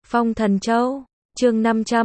Phong Thần Châu, chương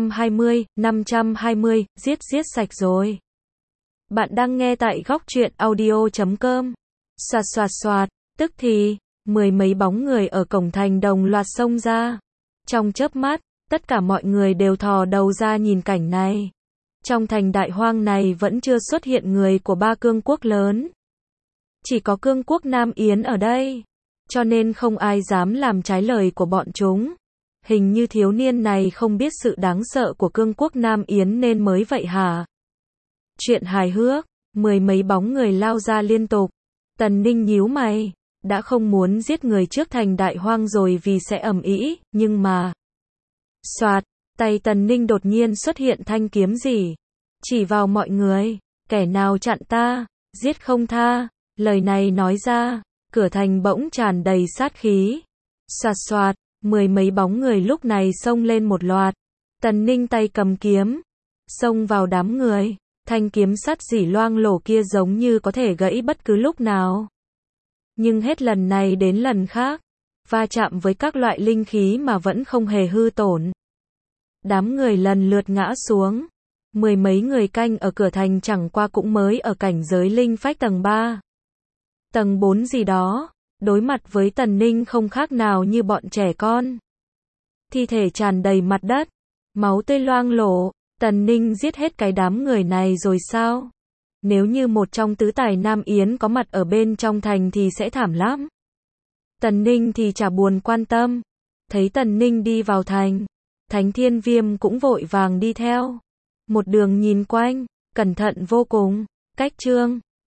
520, giết sạch rồi. Bạn đang nghe tại góc truyện audio.com. Soạt soạt soạt, tức thì, mười mấy bóng người ở cổng thành đồng loạt xông ra. Trong chớp mắt, tất cả mọi người đều thò đầu ra nhìn cảnh này. Trong thành Đại Hoang này vẫn chưa xuất hiện người của ba cương quốc lớn. Chỉ có cương quốc Nam Yến ở đây. Cho nên không ai dám làm trái lời của bọn chúng. Hình như thiếu niên này không biết sự đáng sợ của cương quốc Nam Yến nên mới vậy hả? Chuyện hài hước, mười mấy bóng người lao ra liên tục. Tần Ninh nhíu mày, đã không muốn giết người trước thành Đại Hoang rồi vì sẽ ầm ĩ, nhưng mà... Soạt, tay Tần Ninh đột nhiên xuất hiện thanh kiếm gì? Chỉ vào mọi người, kẻ nào chặn ta, giết không tha. Lời này nói ra, cửa thành bỗng tràn đầy sát khí. Soạt soạt, mười mấy bóng người lúc này xông lên một loạt. Tần Ninh tay cầm kiếm, xông vào đám người. Thanh kiếm sắt rỉ loang lổ kia giống như có thể gãy bất cứ lúc nào. Nhưng hết lần này đến lần khác, va chạm với các loại linh khí mà vẫn không hề hư tổn. Đám người lần lượt ngã xuống. Mười mấy người canh ở cửa thành chẳng qua cũng mới ở cảnh giới linh phách tầng 3. Tầng 4 gì đó, đối mặt với Tần Ninh không khác nào như bọn trẻ con. Thi thể tràn đầy mặt đất, máu tươi loang lổ. Tần Ninh giết hết cái đám người này rồi sao? Nếu như một trong tứ tài Nam Yến có mặt ở bên trong thành thì sẽ thảm lắm. Tần Ninh thì chả buồn quan tâm. Thấy Tần Ninh đi vào thành, Thánh Thiên Viêm cũng vội vàng đi theo. Một đường nhìn quanh, cẩn thận vô cùng. Cách chương